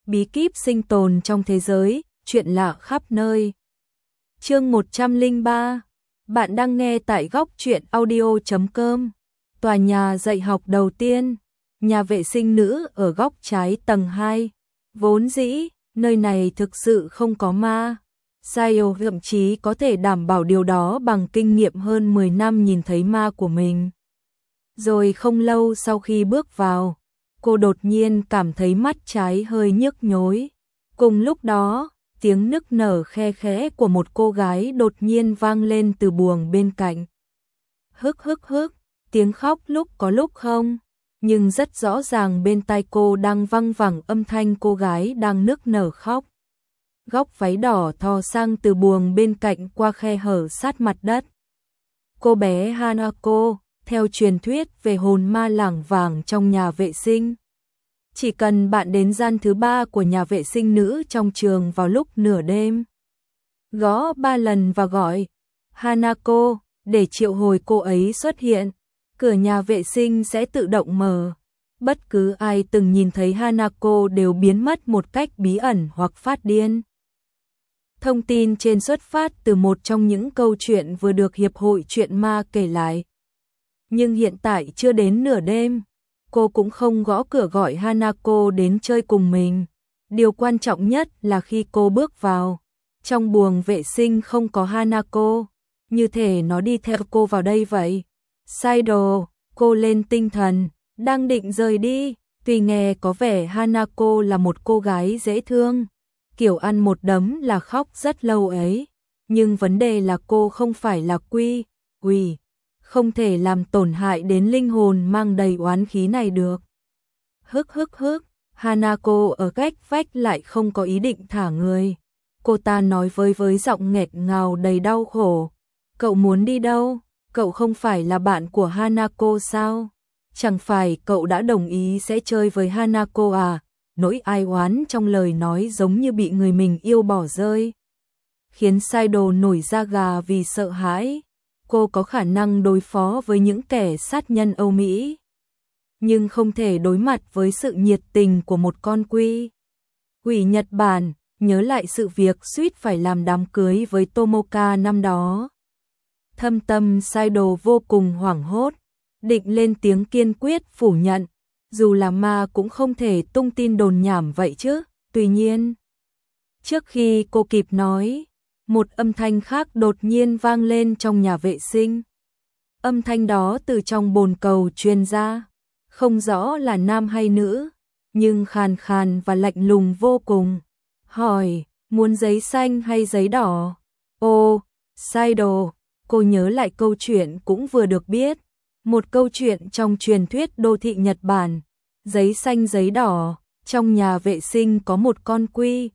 bí kíp sinh tồn trong thế giới, chuyện lạ khắp nơi. Chương 103. Bạn đang nghe tại góc truyện audio.com. Tòa nhà dạy học đầu tiên, nhà vệ sinh nữ ở góc trái tầng 2. Vốn dĩ, nơi này thực sự không có ma. Sayo thậm chí có thể đảm bảo điều đó bằng kinh nghiệm hơn 10 năm nhìn thấy ma của mình. Rồi không lâu sau khi bước vào, cô đột nhiên cảm thấy mắt trái hơi nhức nhối. Cùng lúc đó, tiếng nức nở khe khẽ của một cô gái đột nhiên vang lên từ buồng bên cạnh. Hức hức hức, tiếng khóc lúc có lúc không, nhưng rất rõ ràng bên tai cô đang văng vẳng âm thanh cô gái đang nức nở khóc. Góc váy đỏ thò sang từ buồng bên cạnh qua khe hở sát mặt đất. Cô bé Hanako, theo truyền thuyết về hồn ma lảng vảng trong nhà vệ sinh. Chỉ cần bạn đến gian thứ 3 của nhà vệ sinh nữ trong trường vào lúc nửa đêm, gõ 3 lần và gọi Hanako để triệu hồi cô ấy xuất hiện, cửa nhà vệ sinh sẽ tự động mở. Bất cứ ai từng nhìn thấy Hanako đều biến mất một cách bí ẩn hoặc phát điên. Thông tin trên xuất phát từ một trong những câu chuyện vừa được Hiệp hội Truyện Ma kể lại. Nhưng hiện tại chưa đến nửa đêm, cô cũng không gõ cửa gọi Hanako đến chơi cùng mình. Điều quan trọng nhất là khi cô bước vào, trong buồng vệ sinh không có Hanako, như thể nó đi theo cô vào đây vậy. Saido, cô lên tinh thần, đang định rời đi, tuy nghe có vẻ Hanako là một cô gái dễ thương, kiểu ăn một đấm là khóc rất lâu ấy, nhưng vấn đề là cô không phải là quỷ, không thể làm tổn hại đến linh hồn mang đầy oán khí này được. Hức hức hức, Hanako ở cách vách lại không có ý định thả người. Cô ta nói với giọng nghẹt ngào đầy đau khổ. Cậu muốn đi đâu? Cậu không phải là bạn của Hanako sao? Chẳng phải cậu đã đồng ý sẽ chơi với Hanako à? Nỗi ai oán trong lời nói giống như bị người mình yêu bỏ rơi, khiến Saido nổi da gà vì sợ hãi. Cô có khả năng đối phó với những kẻ sát nhân Âu Mỹ, nhưng không thể đối mặt với sự nhiệt tình của một con quỷ Nhật Bản. Nhớ lại sự việc suýt phải làm đám cưới với Tomoka năm đó, thâm tâm Saido vô cùng hoảng hốt, định lên tiếng kiên quyết phủ nhận. Dù là ma cũng không thể tung tin đồn nhảm vậy chứ. Tuy nhiên, trước khi cô kịp nói, một âm thanh khác đột nhiên vang lên trong nhà vệ sinh. Âm thanh đó từ trong bồn cầu truyền ra, không rõ là nam hay nữ, nhưng khàn khàn và lạnh lùng vô cùng. Hỏi, muốn giấy xanh hay giấy đỏ? Ô, Saido, cô nhớ lại câu chuyện cũng vừa được biết. Một câu chuyện trong truyền thuyết đô thị Nhật Bản. Giấy xanh giấy đỏ, trong nhà vệ sinh có một con quỷ.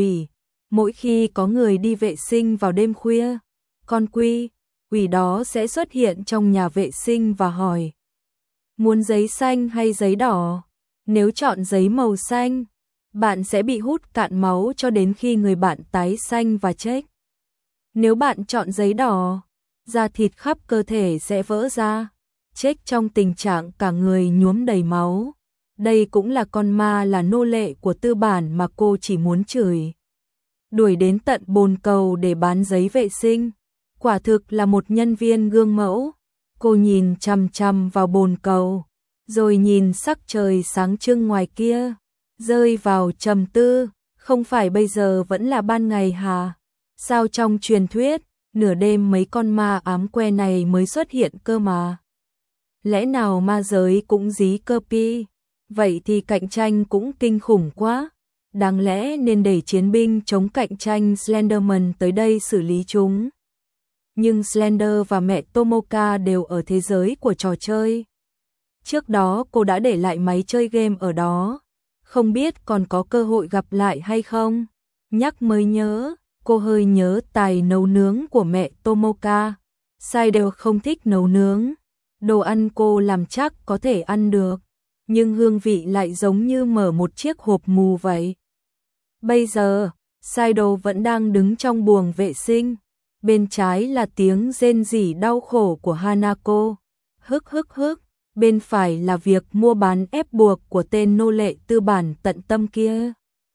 Mỗi khi có người đi vệ sinh vào đêm khuya, con quỷ đó sẽ xuất hiện trong nhà vệ sinh và hỏi, muốn giấy xanh hay giấy đỏ? Nếu chọn giấy màu xanh, bạn sẽ bị hút cạn máu cho đến khi người bạn tái xanh và chết. Nếu bạn chọn giấy đỏ, da thịt khắp cơ thể sẽ vỡ ra, chết trong tình trạng cả người nhuốm đầy máu. Đây cũng là con ma là nô lệ của tư bản mà cô chỉ muốn chửi đuổi đến tận bồn cầu để bán giấy vệ sinh. Quả thực là một nhân viên gương mẫu. Cô nhìn chằm chằm vào bồn cầu, rồi nhìn sắc trời sáng trưng ngoài kia, rơi vào trầm tư. Không phải bây giờ vẫn là ban ngày hả? Sao trong truyền thuyết, nửa đêm mấy con ma ám que này mới xuất hiện cơ mà? Lẽ nào ma giới cũng dí cơ pi? Vậy thì cạnh tranh cũng kinh khủng quá. Đáng lẽ nên để chiến binh chống cạnh tranh Slenderman tới đây xử lý chúng. Nhưng Slender và mẹ Tomoka đều ở thế giới của trò chơi. Trước đó cô đã để lại máy chơi game ở đó. Không biết còn có cơ hội gặp lại hay không? Nhắc mới nhớ, cô hơi nhớ tài nấu nướng của mẹ Tomoka. Sai đều không thích nấu nướng. Đồ ăn cô làm chắc có thể ăn được, nhưng hương vị lại giống như mở một chiếc hộp mù vậy. Bây giờ, Saido vẫn đang đứng trong buồng vệ sinh. Bên trái là tiếng rên rỉ đau khổ của Hanako. Hức hức hức. Bên phải là việc mua bán ép buộc của tên nô lệ tư bản tận tâm kia.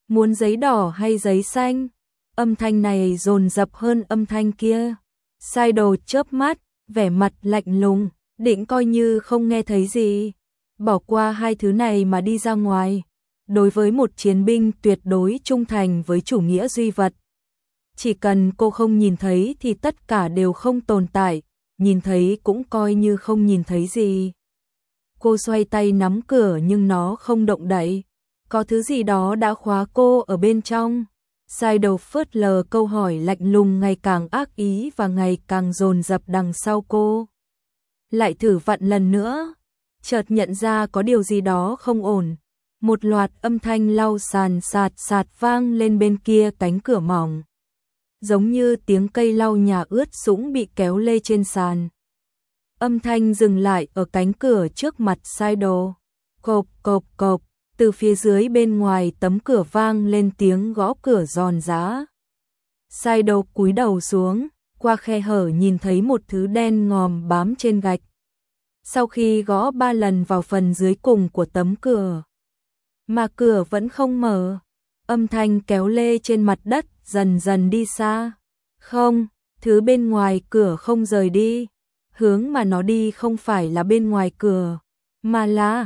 Muốn giấy đỏ hay giấy xanh? Âm thanh này dồn dập hơn âm thanh kia. Sai đồ chớp mắt, vẻ mặt lạnh lùng, định coi như không nghe thấy gì. Bỏ qua hai thứ này mà đi ra ngoài. Đối với một chiến binh tuyệt đối trung thành với chủ nghĩa duy vật. Chỉ cần cô không nhìn thấy thì tất cả đều không tồn tại, nhìn thấy cũng coi như không nhìn thấy gì. Cô xoay tay nắm cửa nhưng nó không động đậy. Có thứ gì đó đã khóa cô ở bên trong. Sai đầu phớt lờ câu hỏi lạnh lùng ngày càng ác ý và ngày càng dồn dập đằng sau cô. Lại thử vặn lần nữa. Chợt nhận ra có điều gì đó không ổn. Một loạt âm thanh lau sàn sạt sạt vang lên bên kia cánh cửa mỏng. Giống như tiếng cây lau nhà ướt sũng bị kéo lê trên sàn. Âm thanh dừng lại ở cánh cửa trước mặt Sai đồ. Cộp cộp cộp, từ phía dưới bên ngoài tấm cửa vang lên tiếng gõ cửa giòn giã. Sai đồ cúi đầu xuống, qua khe hở nhìn thấy một thứ đen ngòm bám trên gạch. Sau khi gõ 3 lần vào phần dưới cùng của tấm cửa, mà cửa vẫn không mở, âm thanh kéo lê trên mặt đất dần dần đi xa. Không, thứ bên ngoài cửa không rời đi. Hướng mà nó đi không phải là bên ngoài cửa, mà là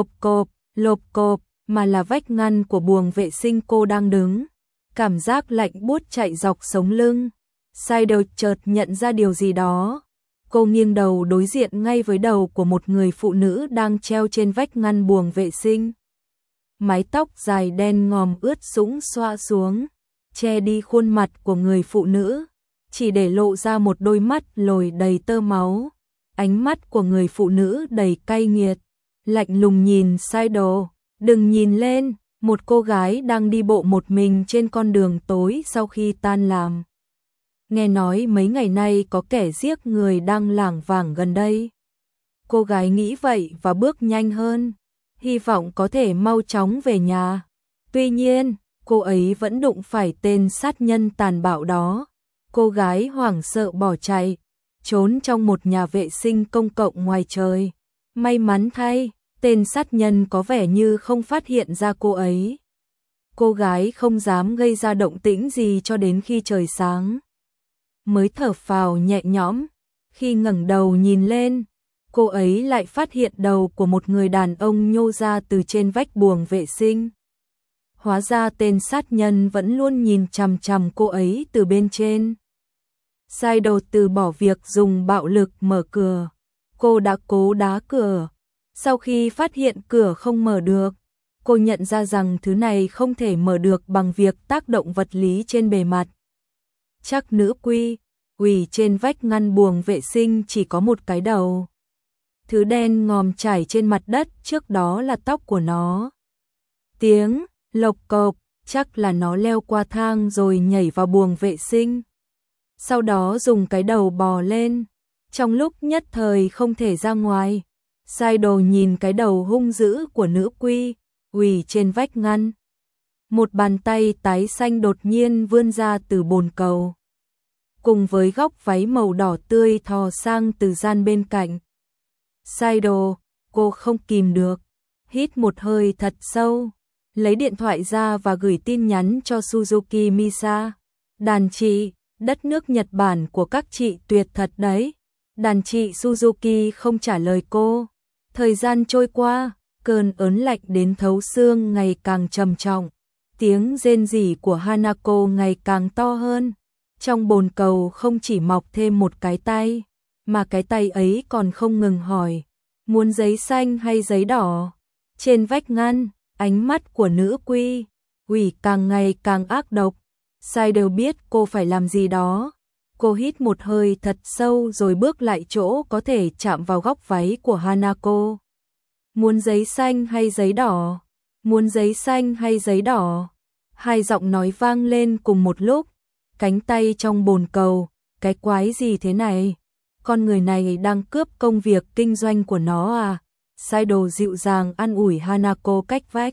lộp cộp, mà là vách ngăn của buồng vệ sinh cô đang đứng. Cảm giác lạnh buốt chạy dọc sống lưng. Sai đầu chợt nhận ra điều gì đó. Cô nghiêng đầu đối diện ngay với đầu của một người phụ nữ đang treo trên vách ngăn buồng vệ sinh. Mái tóc dài đen ngòm ướt sũng xõa xuống, che đi khuôn mặt của người phụ nữ, chỉ để lộ ra một đôi mắt lồi đầy tơ máu. Ánh mắt của người phụ nữ đầy cay nghiệt, lạnh lùng nhìn Sai đồ. Đừng nhìn lên, một cô gái đang đi bộ một mình trên con đường tối sau khi tan làm. Nghe nói mấy ngày nay có kẻ giết người đang lảng vảng gần đây. Cô gái nghĩ vậy và bước nhanh hơn, hy vọng có thể mau chóng về nhà. Tuy nhiên, cô ấy vẫn đụng phải tên sát nhân tàn bạo đó. Cô gái hoảng sợ bỏ chạy, trốn trong một nhà vệ sinh công cộng ngoài trời. May mắn thay, tên sát nhân có vẻ như không phát hiện ra cô ấy. Cô gái không dám gây ra động tĩnh gì cho đến khi trời sáng. Mới thở phào nhẹ nhõm, khi ngẩng đầu nhìn lên, cô ấy lại phát hiện đầu của một người đàn ông nhô ra từ trên vách buồng vệ sinh. Hóa ra tên sát nhân vẫn luôn nhìn chằm chằm cô ấy từ bên trên. Sai đầu từ bỏ việc dùng bạo lực mở cửa. Cô đã cố đá cửa. Sau khi phát hiện cửa không mở được, cô nhận ra rằng thứ này không thể mở được bằng việc tác động vật lý trên bề mặt. Chắc nữ quy, quỳ trên vách ngăn buồng vệ sinh chỉ có một cái đầu. Thứ đen ngòm trải trên mặt đất trước đó là tóc của nó. Tiếng lộc cộc, chắc là nó leo qua thang rồi nhảy vào buồng vệ sinh. Sau đó dùng cái đầu bò lên. Trong lúc nhất thời không thể ra ngoài, Sai đồ nhìn cái đầu hung dữ của nữ quy, quỳ trên vách ngăn. Một bàn tay tái xanh đột nhiên vươn ra từ bồn cầu. Cùng với góc váy màu đỏ tươi thò sang từ gian bên cạnh. Sai đồ, cô không kìm được, hít một hơi thật sâu, lấy điện thoại ra và gửi tin nhắn cho Suzuki Misa. Đàn chị, đất nước Nhật Bản của các chị tuyệt thật đấy. Đàn chị Suzuki không trả lời cô. Thời gian trôi qua, cơn ớn lạnh đến thấu xương ngày càng trầm trọng. Tiếng rên rỉ của Hanako ngày càng to hơn. Trong bồn cầu không chỉ mọc thêm một cái tay, mà cái tay ấy còn không ngừng hỏi, muốn giấy xanh hay giấy đỏ? Trên vách ngăn, ánh mắt của nữ quy, quỷ càng ngày càng ác độc. Sai đều biết cô phải làm gì đó. Cô hít một hơi thật sâu rồi bước lại chỗ có thể chạm vào góc váy của Hanako. Muốn giấy xanh hay giấy đỏ? Muốn giấy xanh hay giấy đỏ? Hai giọng nói vang lên cùng một lúc. Cánh tay trong bồn cầu, cái quái gì thế này? Con người này đang cướp công việc kinh doanh của nó à? Sai đồ dịu dàng an ủi Hanako cách vách.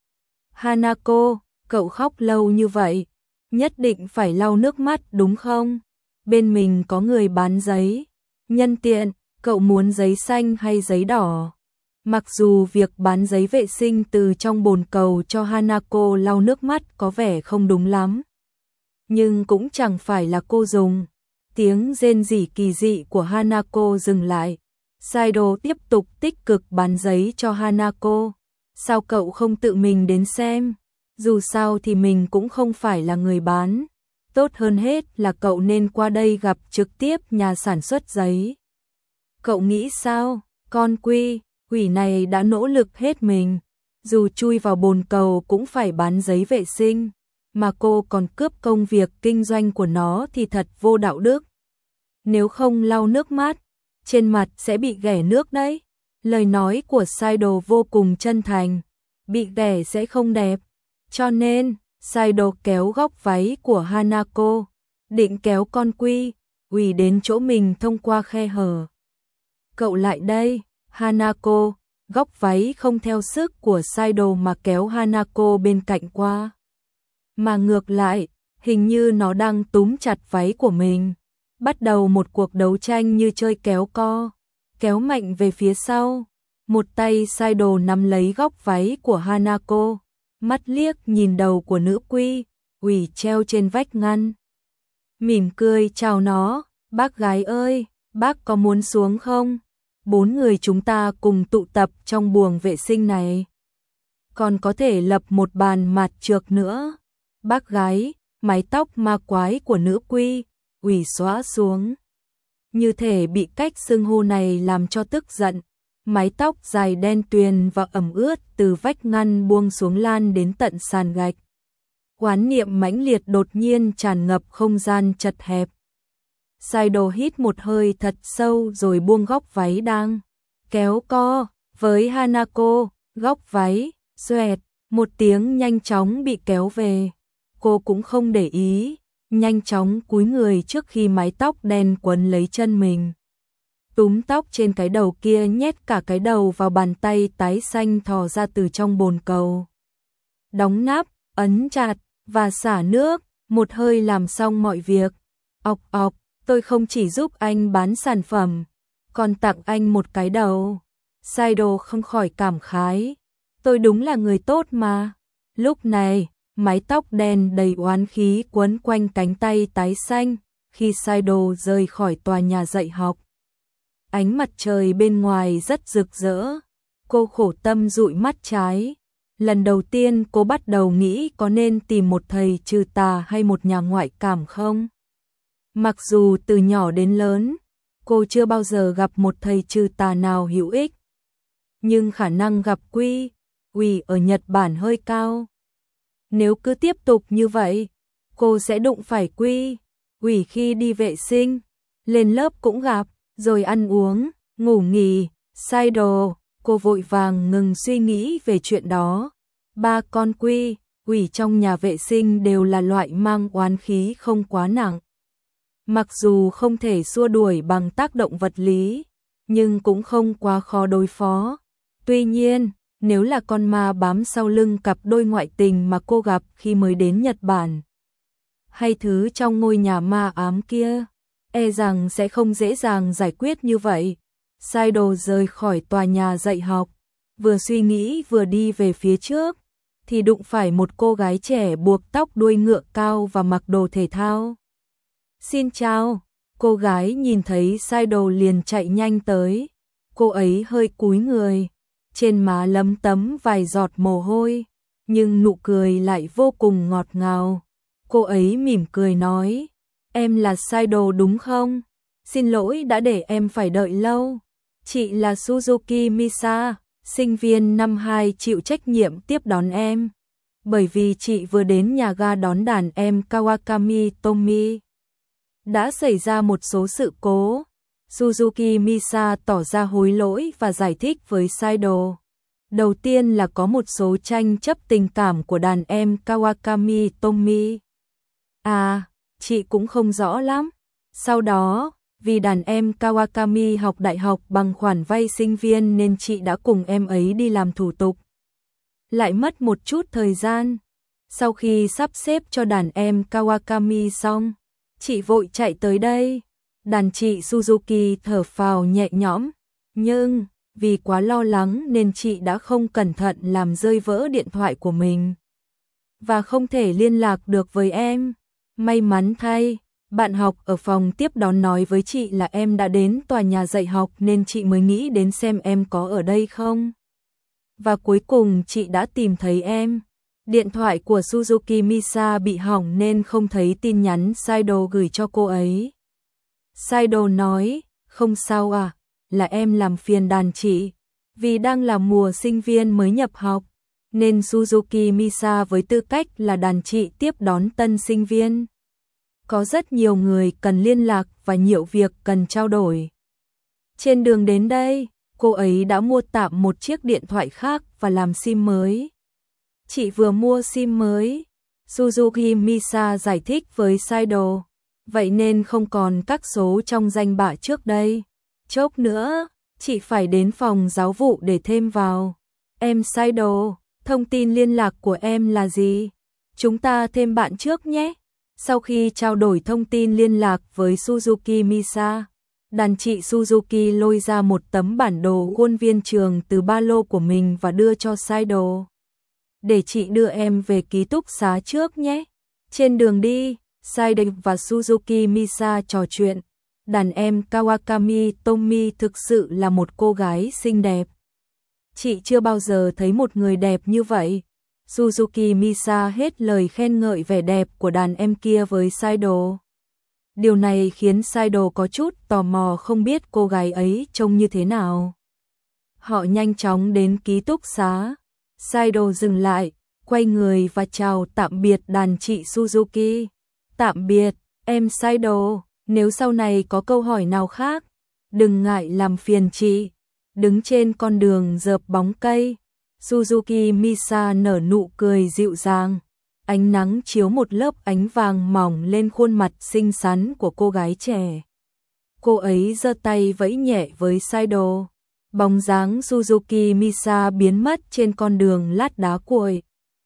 Hanako, cậu khóc lâu như vậy, nhất định phải lau nước mắt đúng không? Bên mình có người bán giấy. Nhân tiện, cậu muốn giấy xanh hay giấy đỏ? Mặc dù việc bán giấy vệ sinh từ trong bồn cầu cho Hanako lau nước mắt có vẻ không đúng lắm, nhưng cũng chẳng phải là cô dùng. Tiếng rên rỉ kỳ dị của Hanako dừng lại. Saido tiếp tục tích cực bán giấy cho Hanako. Sao cậu không tự mình đến xem? Dù sao thì mình cũng không phải là người bán. Tốt hơn hết là cậu nên qua đây gặp trực tiếp nhà sản xuất giấy. Cậu nghĩ sao? Con quỷ này đã nỗ lực hết mình. Dù chui vào bồn cầu cũng phải bán giấy vệ sinh. Mà cô còn cướp công việc kinh doanh của nó thì thật vô đạo đức. Nếu không lau nước mắt, trên mặt sẽ bị ghẻ nước đấy. Lời nói của Saido vô cùng chân thành. Bị ghẻ sẽ không đẹp. Cho nên, Saido kéo góc váy của Hanako, định kéo con quỷ đến chỗ mình thông qua khe hở. Cậu lại đây, Hanako. Góc váy không theo sức của Saido mà kéo Hanako bên cạnh qua. Mà ngược lại, hình như nó đang túm chặt váy của mình. Bắt đầu một cuộc đấu tranh như chơi kéo co, kéo mạnh về phía sau. Một tay Saido nắm lấy góc váy của Hanako, mắt liếc nhìn đầu của nữ quỷ treo trên vách ngăn. Mỉm cười chào nó, bác gái ơi, bác có muốn xuống không? 4 người chúng ta cùng tụ tập trong buồng vệ sinh này. Còn có thể lập một bàn mặt trược nữa. Bác gái, mái tóc ma quái của nữ quỷ xóa xuống. Như thể bị cách xưng hô này làm cho tức giận. Mái tóc dài đen tuyền và ẩm ướt từ vách ngăn buông xuống lan đến tận sàn gạch. Oán niệm mãnh liệt đột nhiên tràn ngập không gian chật hẹp. Saido hít một hơi thật sâu rồi buông góc váy đang kéo co với Hanako. Góc váy, xoẹt, một tiếng nhanh chóng bị kéo về. Cô cũng không để ý, nhanh chóng cúi người trước khi mái tóc đen quấn lấy chân mình. Túm tóc trên cái đầu kia, nhét cả cái đầu vào bàn tay tái xanh thò ra từ trong bồn cầu. Đóng nắp, ấn chặt và xả nước, một hơi làm xong mọi việc. Ọc ọc, tôi không chỉ giúp anh bán sản phẩm, còn tặng anh một cái đầu. Saido không khỏi cảm khái. Tôi đúng là người tốt mà. Lúc này, mái tóc đen đầy oán khí quấn quanh cánh tay tái xanh khi Saido rời khỏi tòa nhà dạy học. Ánh mặt trời bên ngoài rất rực rỡ. Cô khổ tâm dụi mắt trái. Lần đầu tiên cô bắt đầu nghĩ có nên tìm một thầy trừ tà hay một nhà ngoại cảm không? Mặc dù từ nhỏ đến lớn, cô chưa bao giờ gặp một thầy trừ tà nào hữu ích. Nhưng khả năng gặp quỷ ở Nhật Bản hơi cao. Nếu cứ tiếp tục như vậy, cô sẽ đụng phải quỷ khi đi vệ sinh, lên lớp cũng gặp, rồi ăn uống, ngủ nghỉ. Saido, cô vội vàng ngừng suy nghĩ về chuyện đó. 3 con quỷ trong nhà vệ sinh đều là loại mang oán khí không quá nặng. Mặc dù không thể xua đuổi bằng tác động vật lý, nhưng cũng không quá khó đối phó. Tuy nhiên, nếu là con ma bám sau lưng cặp đôi ngoại tình mà cô gặp khi mới đến Nhật Bản, hay thứ trong ngôi nhà ma ám kia, e rằng sẽ không dễ dàng giải quyết như vậy. Saido rời khỏi tòa nhà dạy học, vừa suy nghĩ vừa đi về phía trước, thì đụng phải một cô gái trẻ buộc tóc đuôi ngựa cao và mặc đồ thể thao. Xin chào, cô gái nhìn thấy Saido liền chạy nhanh tới. Cô ấy hơi cúi người, trên má lấm tấm vài giọt mồ hôi, nhưng nụ cười lại vô cùng ngọt ngào. Cô ấy mỉm cười nói, em là Saido đúng không? Xin lỗi đã để em phải đợi lâu. Chị là Suzuki Misa, sinh viên năm 2 chịu trách nhiệm tiếp đón em. Bởi vì chị vừa đến nhà ga đón đàn em Kawakami Tomi. Đã xảy ra một số sự cố. Suzuki Misa tỏ ra hối lỗi và giải thích với Saido. Đầu tiên là có một số tranh chấp tình cảm của đàn em Kawakami Tomi. À, chị cũng không rõ lắm. Sau đó, vì đàn em Kawakami học đại học bằng khoản vay sinh viên nên chị đã cùng em ấy đi làm thủ tục. Lại mất một chút thời gian. Sau khi sắp xếp cho đàn em Kawakami xong, chị vội chạy tới đây. Đàn chị Suzuki thở phào nhẹ nhõm, nhưng vì quá lo lắng nên chị đã không cẩn thận làm rơi vỡ điện thoại của mình và không thể liên lạc được với em. May mắn thay, bạn học ở phòng tiếp đón nói với chị là em đã đến tòa nhà dạy học nên chị mới nghĩ đến xem em có ở đây không. Và cuối cùng chị đã tìm thấy em. Điện thoại của Suzuki Misa bị hỏng nên không thấy tin nhắn Saido gửi cho cô ấy. Saido nói, không sao à, là em làm phiền đàn chị. Vì đang là mùa sinh viên mới nhập học, nên Suzuki Misa với tư cách là đàn chị tiếp đón tân sinh viên. Có rất nhiều người cần liên lạc và nhiều việc cần trao đổi. Trên đường đến đây, cô ấy đã mua tạm một chiếc điện thoại khác và làm SIM mới. Chị vừa mua SIM mới, Suzuki Misa giải thích với Saido, vậy nên không còn các số trong danh bạ trước đây. Chốc nữa, chị phải đến phòng giáo vụ để thêm vào. Em Saido, thông tin liên lạc của em là gì? Chúng ta thêm bạn trước nhé. Sau khi trao đổi thông tin liên lạc với Suzuki Misa, đàn chị Suzuki lôi ra một tấm bản đồ khuôn viên trường từ ba lô của mình và đưa cho Saido. Để chị đưa em về ký túc xá trước nhé. Trên đường đi, Saido và Suzuki Misa trò chuyện. Đàn em Kawakami Tomi thực sự là một cô gái xinh đẹp. Chị chưa bao giờ thấy một người đẹp như vậy. Suzuki Misa hết lời khen ngợi vẻ đẹp của đàn em kia với Saido. Điều này khiến Saido có chút tò mò không biết cô gái ấy trông như thế nào. Họ nhanh chóng đến ký túc xá. Saido dừng lại, quay người và chào tạm biệt đàn chị Suzuki. Tạm biệt, em Saido, nếu sau này có câu hỏi nào khác, đừng ngại làm phiền chị. Đứng trên con đường rợp bóng cây, Suzuki Misa nở nụ cười dịu dàng. Ánh nắng chiếu một lớp ánh vàng mỏng lên khuôn mặt xinh xắn của cô gái trẻ. Cô ấy giơ tay vẫy nhẹ với Saido. Bóng dáng Suzuki Misa biến mất trên con đường lát đá cuội.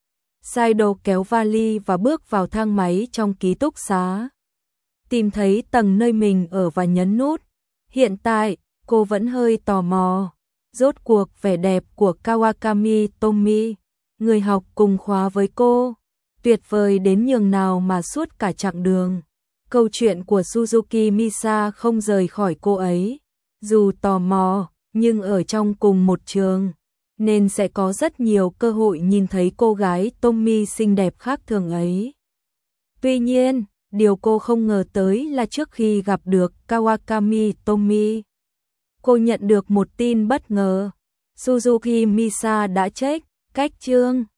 Saido kéo vali và bước vào thang máy trong ký túc xá. Tìm thấy tầng nơi mình ở và nhấn nút. Hiện tại, cô vẫn hơi tò mò. Rốt cuộc vẻ đẹp của Kawakami Tomi, người học cùng khóa với cô, tuyệt vời đến nhường nào mà suốt cả chặng đường. Câu chuyện của Suzuki Misa không rời khỏi cô ấy. Dù tò mò, nhưng ở trong cùng một trường, nên sẽ có rất nhiều cơ hội nhìn thấy cô gái Tomi xinh đẹp khác thường ấy. Tuy nhiên, điều cô không ngờ tới là trước khi gặp được Kawakami Tomi, cô nhận được một tin bất ngờ. Suzuki Misa đã check cách chương